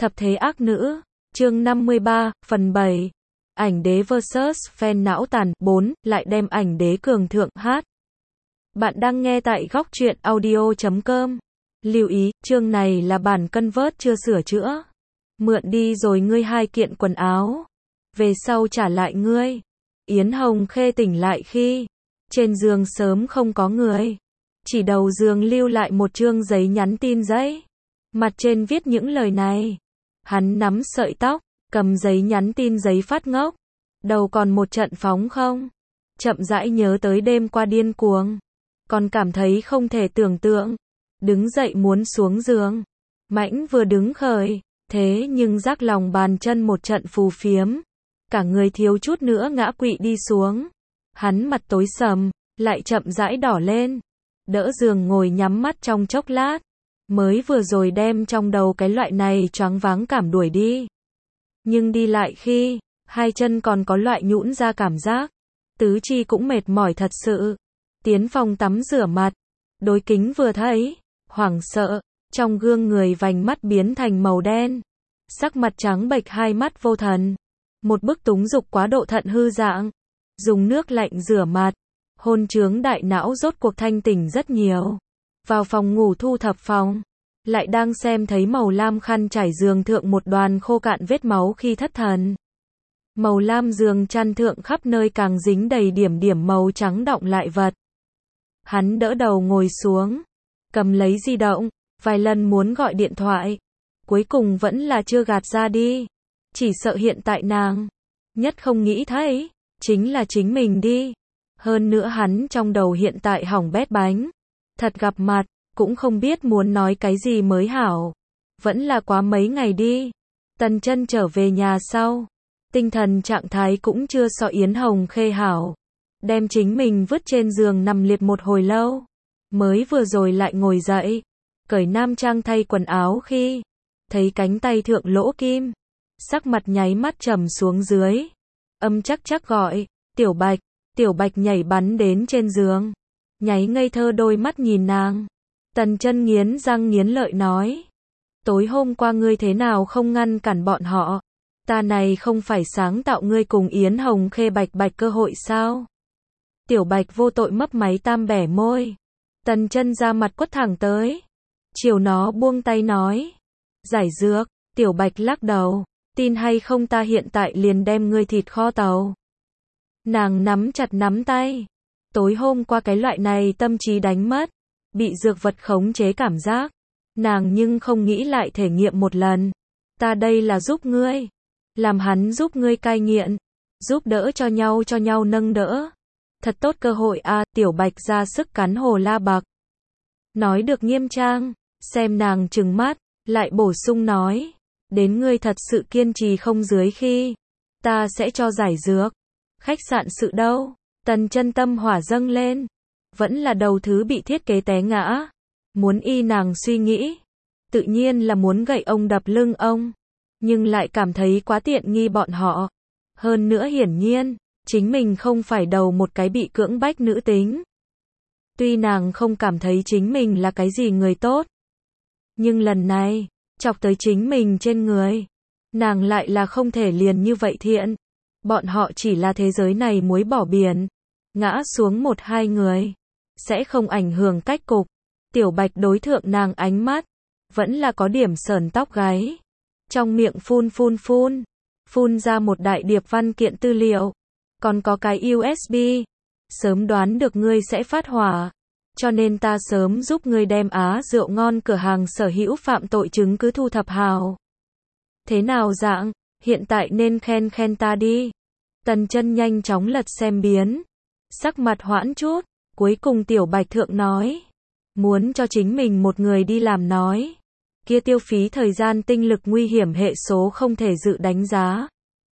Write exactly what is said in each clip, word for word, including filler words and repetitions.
Thập thế ác nữ, chương năm mươi ba, phần bảy. Ảnh đế versus fan não tàn, bốn, lại đem ảnh đế cường thượng hát. Bạn đang nghe tại góc truyện audio chấm com. Lưu ý, chương này là bản convert chưa sửa chữa. Mượn đi rồi ngươi hai kiện quần áo. Về sau trả lại ngươi. Yến Hồng Khê tỉnh lại khi trên giường sớm không có người. Chỉ đầu giường lưu lại một chương giấy nhắn tin giấy. Mặt trên viết những lời này. Hắn nắm sợi tóc, cầm giấy nhắn tin giấy phát ngốc. Đầu còn một trận phóng không. Chậm rãi nhớ tới đêm qua điên cuồng. Còn cảm thấy không thể tưởng tượng. Đứng dậy muốn xuống giường. Mãnh vừa đứng khởi. Thế nhưng giác lòng bàn chân một trận phù phiếm. Cả người thiếu chút nữa ngã quỵ đi xuống. Hắn mặt tối sầm, lại chậm rãi đỏ lên. Đỡ giường ngồi nhắm mắt trong chốc lát. Mới vừa rồi đem trong đầu cái loại này choáng váng cảm đuổi đi. Nhưng đi lại khi, hai chân còn có loại nhũn ra cảm giác. Tứ chi cũng mệt mỏi thật sự. Tiến phòng tắm rửa mặt. Đối kính vừa thấy, hoảng sợ, trong gương người vành mắt biến thành màu đen. Sắc mặt trắng bệch, hai mắt vô thần. Một bức túng dục quá độ thận hư dạng. Dùng nước lạnh rửa mặt. Hôn trướng đại não rốt cuộc thanh tỉnh rất nhiều. Vào phòng ngủ thu thập phòng. Lại đang xem thấy màu lam khăn trải giường thượng một đoàn khô cạn vết máu khi thất thần. Màu lam giường chăn thượng khắp nơi càng dính đầy điểm điểm màu trắng đọng lại vật. Hắn đỡ đầu ngồi xuống. Cầm lấy di động. Vài lần muốn gọi điện thoại. Cuối cùng vẫn là chưa gạt ra đi. Chỉ sợ hiện tại nàng nhất không nghĩ thấy. Chính là chính mình đi. Hơn nữa hắn trong đầu hiện tại hỏng bét bánh. Thật gặp mặt. Cũng không biết muốn nói cái gì mới hảo. Vẫn là quá mấy ngày đi. Tần Chân trở về nhà sau. Tinh thần trạng thái cũng chưa so Yến Hồng Khê hảo. Đem chính mình vứt trên giường nằm liệt một hồi lâu. Mới vừa rồi lại ngồi dậy. Cởi nam trang thay quần áo khi thấy cánh tay thượng lỗ kim. Sắc mặt nháy mắt trầm xuống dưới. Âm chắc chắc gọi. Tiểu Bạch. Tiểu Bạch nhảy bắn đến trên giường. Nháy ngây thơ đôi mắt nhìn nàng. Tần Chân nghiến răng nghiến lợi nói. Tối hôm qua ngươi thế nào không ngăn cản bọn họ? Ta này không phải sáng tạo ngươi cùng Yến Hồng Khê Bạch Bạch cơ hội sao? Tiểu Bạch vô tội mấp máy tam bẻ môi. Tần Chân ra mặt quất thẳng tới. Chiều nó buông tay nói. Giải dược. Tiểu Bạch lắc đầu. Tin hay không ta hiện tại liền đem ngươi thịt kho tàu. Nàng nắm chặt nắm tay. Tối hôm qua cái loại này tâm trí đánh mất. Bị dược vật khống chế cảm giác. Nàng nhưng không nghĩ lại thể nghiệm một lần. Ta đây là giúp ngươi. Làm hắn giúp ngươi cai nghiện. Giúp đỡ cho nhau cho nhau nâng đỡ. Thật tốt cơ hội a. À, Tiểu Bạch ra sức cắn hồ la bạc. Nói được nghiêm trang. Xem nàng trừng mắt. Lại bổ sung nói. Đến ngươi thật sự kiên trì không dưới khi. Ta sẽ cho giải dược. Khách sạn sự đâu. Tần Chân tâm hỏa dâng lên. Vẫn là đầu thứ bị thiết kế té ngã. Muốn y nàng suy nghĩ. Tự nhiên là muốn gậy ông đập lưng ông. Nhưng lại cảm thấy quá tiện nghi bọn họ. Hơn nữa hiển nhiên, chính mình không phải đầu một cái bị cưỡng bách nữ tính. Tuy nàng không cảm thấy chính mình là cái gì người tốt. Nhưng lần này, chọc tới chính mình trên người. Nàng lại là không thể liền như vậy thiện. Bọn họ chỉ là thế giới này muối bỏ biển. Ngã xuống một hai người. Sẽ không ảnh hưởng cách cục. Tiểu Bạch đối thượng nàng ánh mắt. Vẫn là có điểm sờn tóc gáy. Trong miệng phun phun phun. Phun ra một đại điệp văn kiện tư liệu. Còn có cái u ét bê. Sớm đoán được ngươi sẽ phát hỏa. Cho nên ta sớm giúp ngươi đem á rượu ngon cửa hàng sở hữu phạm tội chứng cứ thu thập hào. Thế nào dạng? Hiện tại nên khen khen ta đi. Tần Chân nhanh chóng lật xem biến. Sắc mặt hoãn chút. Cuối cùng Tiểu Bạch thượng nói. Muốn cho chính mình một người đi làm nói. Kia tiêu phí thời gian tinh lực nguy hiểm hệ số không thể dự đánh giá.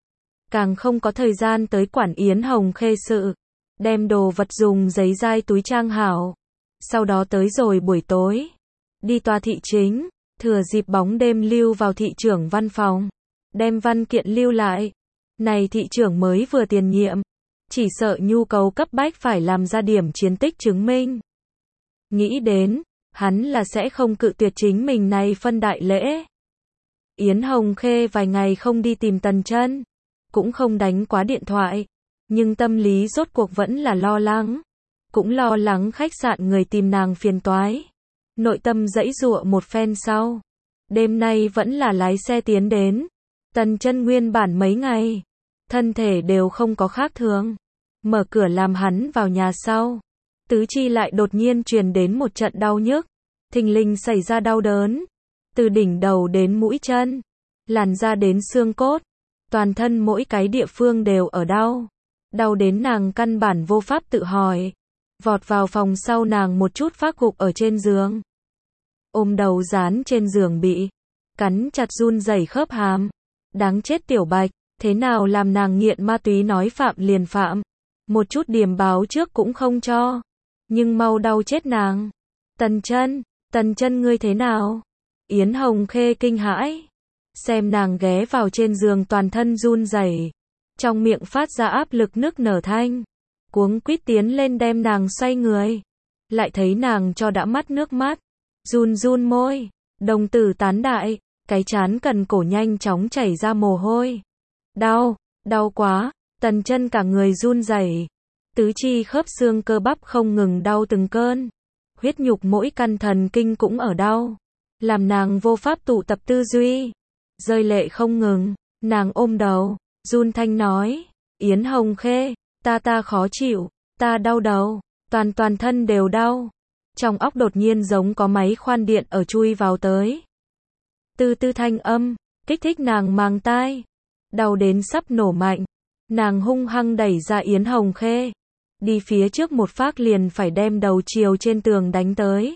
Càng không có thời gian tới quản Yến Hồng Khê sự. Đem đồ vật dùng giấy dai túi trang hảo. Sau đó tới rồi buổi tối. Đi tòa thị chính. Thừa dịp bóng đêm lưu vào thị trưởng văn phòng. Đem văn kiện lưu lại. Này thị trưởng mới vừa tiền nhiệm. Chỉ sợ nhu cầu cấp bách phải làm ra điểm chiến tích chứng minh. Nghĩ đến, hắn là sẽ không cự tuyệt chính mình này phân đại lễ. Yến Hồng Khê vài ngày không đi tìm Tần Chân, cũng không đánh quá điện thoại, nhưng tâm lý rốt cuộc vẫn là lo lắng, cũng lo lắng khách sạn người tìm nàng phiền toái. Nội tâm giãy giụa một phen sau, đêm nay vẫn là lái xe tiến đến. Tần Chân nguyên bản mấy ngày, thân thể đều không có khác thường, mở cửa làm hắn vào nhà sau, tứ chi lại đột nhiên truyền đến một trận đau nhức, thình lình xảy ra đau đớn, từ đỉnh đầu đến mũi chân, làn da đến xương cốt, toàn thân mỗi cái địa phương đều ở đau, đau đến nàng căn bản vô pháp tự hỏi. Vọt vào phòng sau nàng một chút phát gục ở trên giường, ôm đầu dán trên giường bị cắn chặt run rẩy khớp hàm. Đáng chết Tiểu Bạch, thế nào làm nàng nghiện ma túy nói phạm liền phạm, một chút điểm báo trước cũng không cho, nhưng mau đau chết nàng. Tần Chân, Tần Chân ngươi thế nào? Yến Hồng Khê kinh hãi, xem nàng ghé vào trên giường toàn thân run rẩy, trong miệng phát ra áp lực nức nở thanh, cuống quýt tiến lên đem nàng xoay người, lại thấy nàng cho đã mắt nước mắt, run run môi, đồng tử tán đại, cái trán cần cổ nhanh chóng chảy ra mồ hôi. Đau, đau quá, Tần Chân cả người run rẩy, tứ chi khớp xương cơ bắp không ngừng đau từng cơn, huyết nhục mỗi căn thần kinh cũng ở đau, làm nàng vô pháp tụ tập tư duy, rơi lệ không ngừng, nàng ôm đầu, run thanh nói, Yến Hồng Khê, ta ta khó chịu, ta đau đầu, toàn toàn thân đều đau, trong óc đột nhiên giống có máy khoan điện ở chui vào tới. Tư tư thanh âm, kích thích nàng mang tai, đau đến sắp nổ mạnh, nàng hung hăng đẩy ra Yến Hồng Khê, đi phía trước một phát liền phải đem đầu chiều trên tường đánh tới.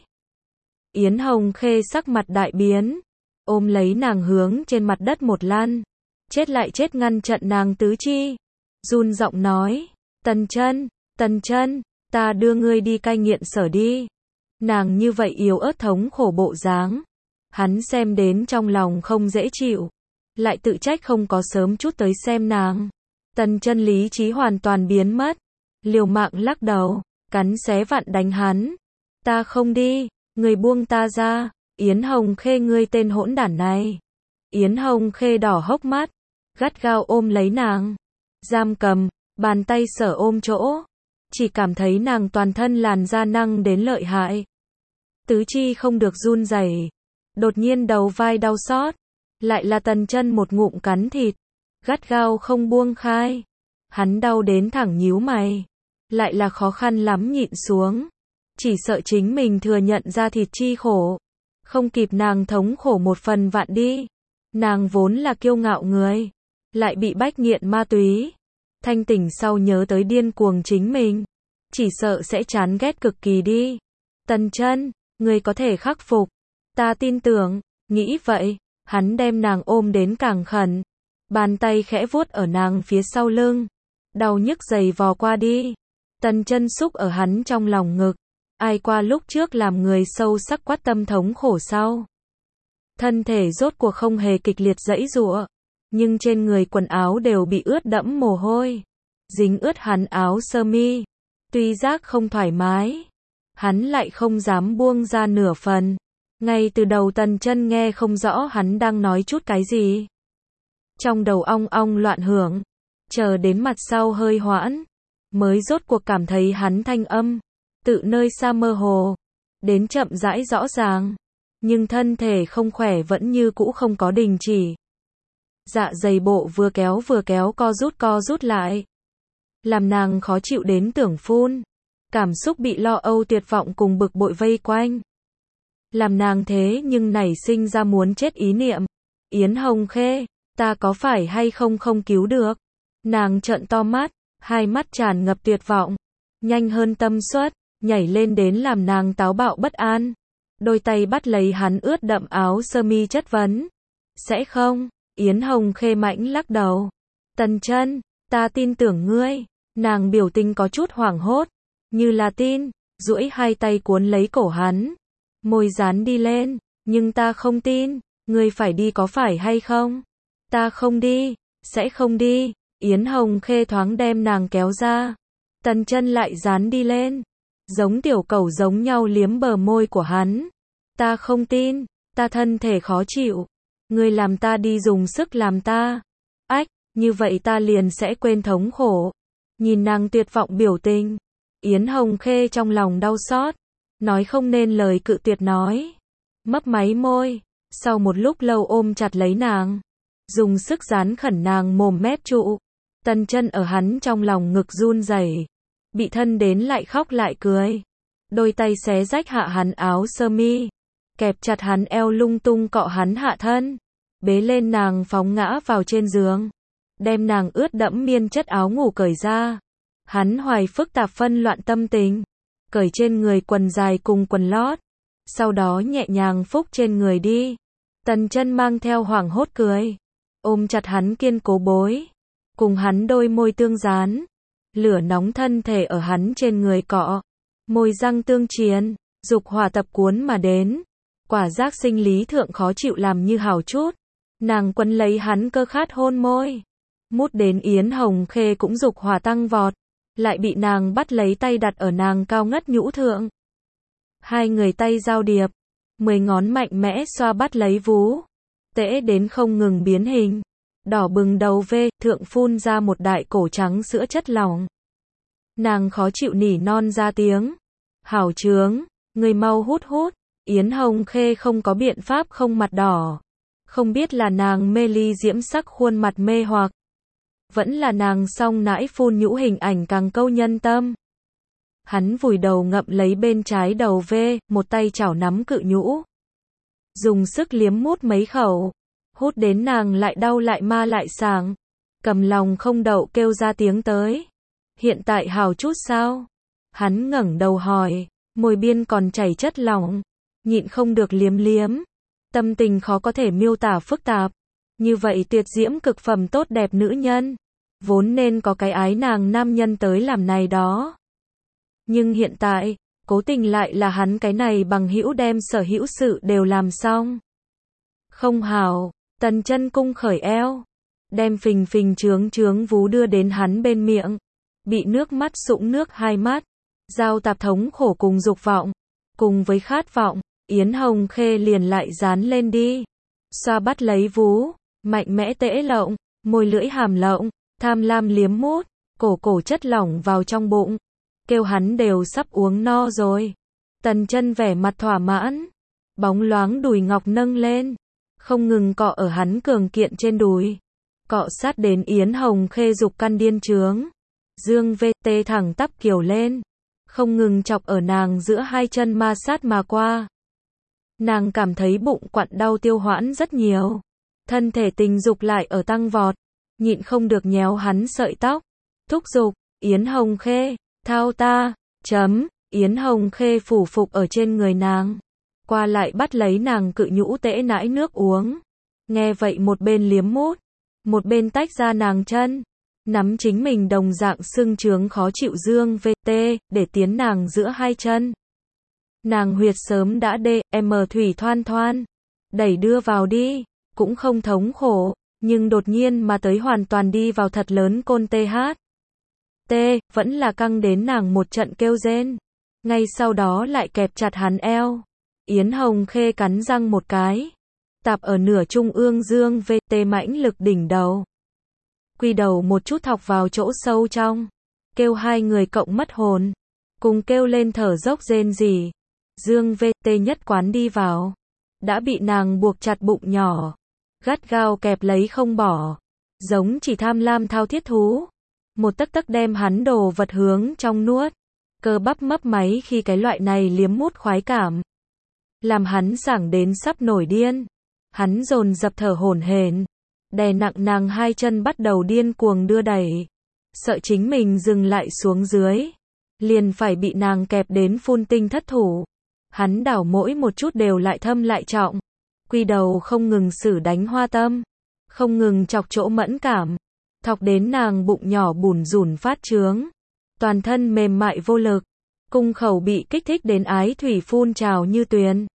Yến Hồng Khê sắc mặt đại biến, ôm lấy nàng hướng trên mặt đất một lăn, chết lại chết ngăn chặn nàng tứ chi, run giọng nói, Tần Chân, Tần Chân, ta đưa ngươi đi cai nghiện sở đi. Nàng như vậy yếu ớt thống khổ bộ dáng, hắn xem đến trong lòng không dễ chịu, lại tự trách không có sớm chút tới xem nàng. Tần Chân lý trí hoàn toàn biến mất, liều mạng lắc đầu, cắn xé vặn đánh hắn. Ta không đi, người buông ta ra, Yến Hồng Khê ngươi tên hỗn đản này. Yến Hồng Khê đỏ hốc mắt, gắt gao ôm lấy nàng, giam cầm, bàn tay sở ôm chỗ, chỉ cảm thấy nàng toàn thân làn da năng đến lợi hại. Tứ chi không được run rẩy, đột nhiên đầu vai đau xót, lại là Tần Chân một ngụm cắn thịt, gắt gao không buông khai. Hắn đau đến thẳng nhíu mày, lại là khó khăn lắm nhịn xuống, chỉ sợ chính mình thừa nhận ra thịt chi khổ, không kịp nàng thống khổ một phần vạn đi. Nàng vốn là kiêu ngạo người, lại bị bách nghiện ma túy, thanh tỉnh sau nhớ tới điên cuồng chính mình, chỉ sợ sẽ chán ghét cực kỳ đi. Tần Chân, ngươi có thể khắc phục, ta tin tưởng. Nghĩ vậy, hắn đem nàng ôm đến càng khẩn, bàn tay khẽ vuốt ở nàng phía sau lưng, đau nhức dày vò qua đi. Tần Chân xúc ở hắn trong lòng ngực, ai qua lúc trước làm người sâu sắc quát tâm thống khổ sau. Thân thể rốt cuộc không hề kịch liệt giãy giụa, nhưng trên người quần áo đều bị ướt đẫm mồ hôi, dính ướt hắn áo sơ mi. Tuy giác không thoải mái, hắn lại không dám buông ra nửa phần. Ngay từ đầu Tần Chân nghe không rõ hắn đang nói chút cái gì, trong đầu ong ong loạn hưởng, chờ đến mặt sau hơi hoãn, mới rốt cuộc cảm thấy hắn thanh âm, tự nơi xa mơ hồ, đến chậm rãi rõ ràng, nhưng thân thể không khỏe vẫn như cũ không có đình chỉ. Dạ dày bộ vừa kéo vừa kéo co rút co rút lại, làm nàng khó chịu đến tưởng phun, cảm xúc bị lo âu tuyệt vọng cùng bực bội vây quanh, làm nàng thế nhưng nảy sinh ra muốn chết ý niệm. Yến Hồng Khê, ta có phải hay không không cứu được? Nàng trợn to mắt, hai mắt tràn ngập tuyệt vọng, nhanh hơn tâm suất, nhảy lên đến làm nàng táo bạo bất an, đôi tay bắt lấy hắn ướt đậm áo sơ mi chất vấn. Sẽ không? Yến Hồng Khê mãnh lắc đầu. Tần Chân, ta tin tưởng ngươi. Nàng biểu tình có chút hoảng hốt, như là tin, duỗi hai tay cuốn lấy cổ hắn, môi dán đi lên, nhưng ta không tin, ngươi phải đi có phải hay không? Ta không đi, sẽ không đi. Yến Hồng Khê thoáng đem nàng kéo ra, Tần Chân lại dán đi lên, giống tiểu cẩu giống nhau liếm bờ môi của hắn. Ta không tin, ta thân thể khó chịu. Ngươi làm ta đi dùng sức làm ta. Ách, như vậy ta liền sẽ quên thống khổ. Nhìn nàng tuyệt vọng biểu tình, Yến Hồng Khê trong lòng đau xót, nói không nên lời cự tuyệt nói. Mấp máy môi, sau một lúc lâu ôm chặt lấy nàng, dùng sức dán khẩn nàng mồm mép trụ. Tần Chân ở hắn trong lòng ngực run rẩy, bị thân đến lại khóc lại cười. Đôi tay xé rách hạ hắn áo sơ mi, kẹp chặt hắn eo lung tung cọ hắn hạ thân, bế lên nàng phóng ngã vào trên giường, đem nàng ướt đẫm miên chất áo ngủ cởi ra. Hắn hoài phức tạp phân loạn tâm tình, cởi trên người quần dài cùng quần lót, sau đó nhẹ nhàng phúc trên người đi. Tần Chân mang theo hoảng hốt cười, ôm chặt hắn kiên cố bối, cùng hắn đôi môi tương dán, lửa nóng thân thể ở hắn trên người cọ, môi răng tương chiến, dục hỏa tập cuốn mà đến. Quả giác sinh lý thượng khó chịu làm như hào chút, nàng quấn lấy hắn cơ khát hôn môi, mút đến Yến Hồng Khê cũng dục hỏa tăng vọt, lại bị nàng bắt lấy tay đặt ở nàng cao ngất nhũ thượng. Hai người tay giao điệp, mười ngón mạnh mẽ xoa bắt lấy vú, tễ đến không ngừng biến hình, đỏ bừng đầu vê, thượng phun ra một đại cổ trắng sữa chất lỏng. Nàng khó chịu nỉ non ra tiếng, hảo trướng, người mau hút hút. Yến Hồng Khê không có biện pháp không mặt đỏ, không biết là nàng mê ly diễm sắc khuôn mặt mê hoặc, vẫn là nàng song nãi phun nhũ hình ảnh càng câu nhân tâm. Hắn vùi đầu ngậm lấy bên trái đầu vê, một tay chảo nắm cự nhũ, dùng sức liếm mút mấy khẩu, hút đến nàng lại đau lại ma lại sảng, cầm lòng không đậu kêu ra tiếng tới. Hiện tại hào chút sao? Hắn ngẩng đầu hỏi, môi biên còn chảy chất lỏng, nhịn không được liếm liếm. Tâm tình khó có thể miêu tả phức tạp. Như vậy tuyệt diễm cực phẩm tốt đẹp nữ nhân, vốn nên có cái ái nàng nam nhân tới làm này đó. Nhưng hiện tại, cố tình lại là hắn cái này bằng hữu đem sở hữu sự đều làm xong. Không hảo, Tần Chân cung khởi eo, đem phình phình trướng trướng vú đưa đến hắn bên miệng, bị nước mắt sũng nước hai mắt, giao tạp thống khổ cùng dục vọng, cùng với khát vọng, Yến Hồng Khê liền lại dán lên đi, xoa bắt lấy vú, mạnh mẽ tễ lộng, môi lưỡi hàm lộng, tham lam liếm mút, cổ cổ chất lỏng vào trong bụng, kêu hắn đều sắp uống no rồi. Tần Chân vẻ mặt thỏa mãn, bóng loáng đùi ngọc nâng lên, không ngừng cọ ở hắn cường kiện trên đùi, cọ sát đến Yến Hồng Khê dục căn điên trướng, dương vê tê thẳng tắp kiều lên, không ngừng chọc ở nàng giữa hai chân ma sát mà qua. Nàng cảm thấy bụng quặn đau tiêu hoãn rất nhiều, thân thể tình dục lại ở tăng vọt, nhịn không được nhéo hắn sợi tóc, thúc giục, Yến Hồng Khê, thao ta, chấm, Yến Hồng Khê phủ phục ở trên người nàng, qua lại bắt lấy nàng cự nhũ tễ nãi nước uống. Nghe vậy một bên liếm mút, một bên tách ra nàng chân, nắm chính mình đồng dạng sưng trướng khó chịu dương vê tê, để tiến nàng giữa hai chân. Nàng huyệt sớm đã đê, em thủy thoan thoan, đẩy đưa vào đi, cũng không thống khổ, nhưng đột nhiên mà tới hoàn toàn đi vào thật lớn côn tê hát. Tê, vẫn là căng đến nàng một trận kêu rên. Ngay sau đó lại kẹp chặt hắn eo. Yến Hồng Khê cắn răng một cái, tạp ở nửa trung ương dương vê tê mãnh lực đỉnh đầu. Quy đầu một chút thọc vào chỗ sâu trong, kêu hai người cộng mất hồn, cùng kêu lên thở dốc rên rỉ. Dương vê tê nhất quán đi vào, đã bị nàng buộc chặt bụng nhỏ, gắt gao kẹp lấy không bỏ, giống chỉ tham lam thao thiết thú, một tấc tấc đem hắn đồ vật hướng trong nuốt, cơ bắp mấp máy khi cái loại này liếm mút khoái cảm, làm hắn sảng đến sắp nổi điên. Hắn dồn dập thở hổn hển, đè nặng nàng hai chân bắt đầu điên cuồng đưa đẩy, sợ chính mình dừng lại xuống dưới, liền phải bị nàng kẹp đến phun tinh thất thủ. Hắn đảo mỗi một chút đều lại thâm lại trọng, quy đầu không ngừng xử đánh hoa tâm, không ngừng chọc chỗ mẫn cảm, thọc đến nàng bụng nhỏ bùn rủn phát trướng, toàn thân mềm mại vô lực, cung khẩu bị kích thích đến ái thủy phun trào như tuyền,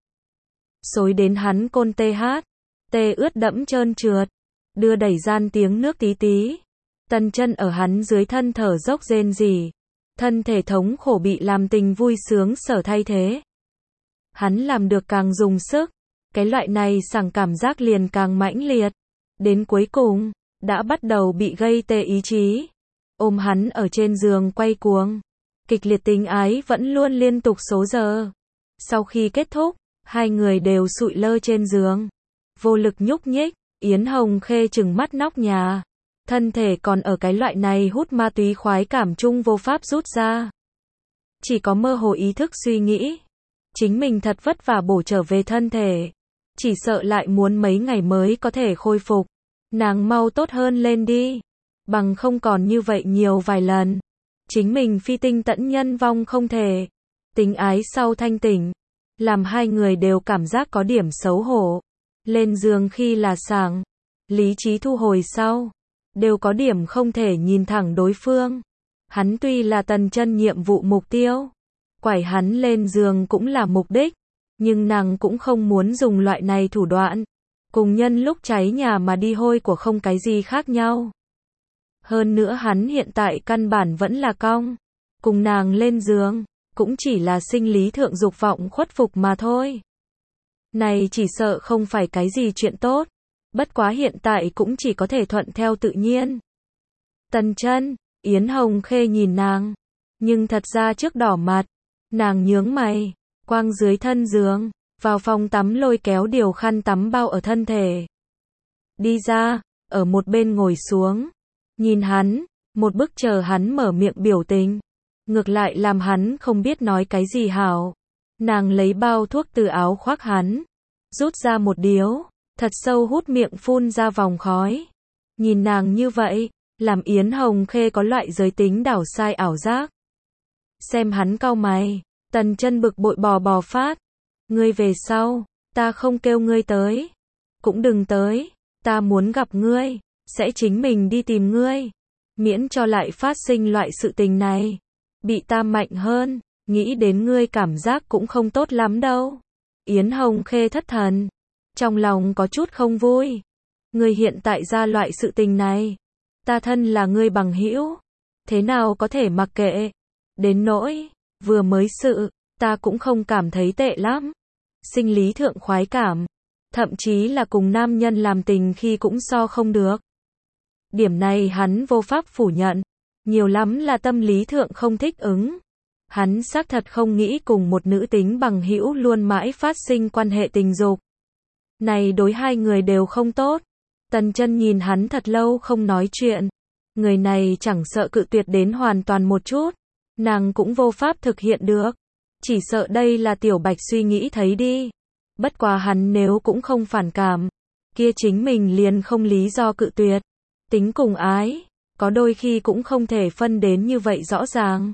xối đến hắn côn tê hát, tê ướt đẫm trơn trượt, đưa đẩy gian tiếng nước tí tí. Tần Chân ở hắn dưới thân thở dốc rên rỉ, thân thể thống khổ bị làm tình vui sướng sở thay thế. Hắn làm được càng dùng sức, Cái loại này sảng cảm giác liền càng mãnh liệt. Đến cuối cùng, đã bắt đầu bị gây tê ý chí. Ôm hắn ở trên giường quay cuồng. Kịch liệt tình ái vẫn luôn liên tục số giờ. Sau khi kết thúc, hai người đều sụi lơ trên giường. Vô lực nhúc nhích, Yến Hồng Khê trừng mắt nóc nhà. Thân thể còn ở cái loại này hút ma túy khoái cảm chung vô pháp rút ra. Chỉ có mơ hồ ý thức suy nghĩ. Chính mình thật vất vả bổ trở về thân thể. Chỉ sợ lại muốn mấy ngày mới có thể khôi phục. Nàng mau tốt hơn lên đi. Bằng không còn như vậy nhiều vài lần. Chính mình phi tinh tẫn nhân vong không thể. Tính ái sau thanh tỉnh. Làm hai người đều cảm giác có điểm xấu hổ. Lên giường khi là sảng. Lý trí thu hồi sau. Đều có điểm không thể nhìn thẳng đối phương. Hắn tuy là Tần Chân nhiệm vụ mục tiêu. Quải hắn lên giường cũng là mục đích. Nhưng nàng cũng không muốn dùng loại này thủ đoạn. Cùng nhân lúc cháy nhà mà đi hôi của không cái gì khác nhau. Hơn nữa hắn hiện tại căn bản vẫn là cong. Cùng nàng lên giường, cũng chỉ là sinh lý thượng dục vọng khuất phục mà thôi. Này chỉ sợ không phải cái gì chuyện tốt. Bất quá hiện tại cũng chỉ có thể thuận theo tự nhiên. Tần Chân, Yến Hồng Khê nhìn nàng. Nhưng thật ra trước đỏ mặt. Nàng nhướng mày, quang dưới thân giường. Vào phòng tắm lôi kéo điều khăn tắm bao ở thân thể. Đi ra, ở một bên ngồi xuống. Nhìn hắn, một bức chờ hắn mở miệng biểu tình. Ngược lại làm hắn không biết nói cái gì hảo. Nàng lấy bao thuốc từ áo khoác hắn. Rút ra một điếu, thật sâu hút miệng phun ra vòng khói. Nhìn nàng như vậy, làm Yến Hồng Khê có loại giới tính đảo sai ảo giác. Xem hắn cau mày, Tần Chân bực bội bò bò phát. Ngươi về sau, ta không kêu ngươi tới. Cũng đừng tới, ta muốn gặp ngươi, sẽ chính mình đi tìm ngươi. Miễn cho lại phát sinh loại sự tình này. Bị ta mạnh hơn, nghĩ đến ngươi cảm giác cũng không tốt lắm đâu. Yến Hồng Khê thất thần. Trong lòng có chút không vui. Ngươi hiện tại ra loại sự tình này. Ta thân là ngươi bằng hữu. Thế nào có thể mặc kệ. Đến nỗi, vừa mới sự, ta cũng không cảm thấy tệ lắm. Sinh lý thượng khoái cảm. Thậm chí là cùng nam nhân làm tình khi cũng so không được. Điểm này hắn vô pháp phủ nhận. Nhiều lắm là tâm lý thượng không thích ứng. Hắn xác thật không nghĩ cùng một nữ tính bằng hữu luôn mãi phát sinh quan hệ tình dục. Này đối hai người đều không tốt. Tần Chân nhìn hắn thật lâu không nói chuyện. Người này chẳng sợ cự tuyệt đến hoàn toàn một chút. Nàng cũng vô pháp thực hiện được. Chỉ sợ đây là Tiểu Bạch suy nghĩ thấy đi. Bất quá hắn nếu cũng không phản cảm. Kia chính mình liền không lý do cự tuyệt. Tính cùng ái. Có đôi khi cũng không thể phân đến như vậy rõ ràng.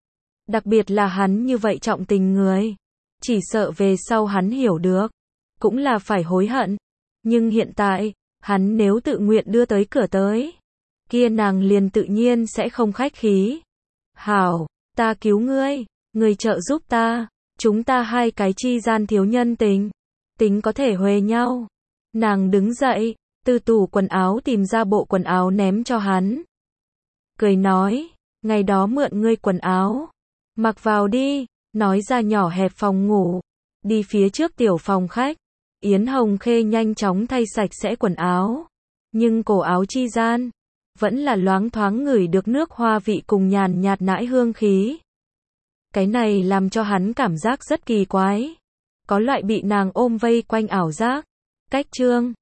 Đặc biệt là hắn như vậy trọng tình người. Chỉ sợ về sau hắn hiểu được. Cũng là phải hối hận. Nhưng hiện tại, hắn nếu tự nguyện đưa tới cửa tới. Kia nàng liền tự nhiên sẽ không khách khí. Hảo, ta cứu ngươi. Ngươi trợ giúp ta. Chúng ta hai cái chi gian thiếu nhân tình. Tính có thể huề nhau. Nàng đứng dậy, từ tủ quần áo tìm ra bộ quần áo ném cho hắn. Cười nói, ngày đó mượn ngươi quần áo. Mặc vào đi, nói ra nhỏ hẹp phòng ngủ. Đi phía trước tiểu phòng khách. Yến Hồng Khê nhanh chóng thay sạch sẽ quần áo. Nhưng cổ áo chi gian, vẫn là loáng thoáng ngửi được nước hoa vị cùng nhàn nhạt nãi hương khí. Cái này làm cho hắn cảm giác rất kỳ quái. Có loại bị nàng ôm vây quanh ảo giác. Cách chương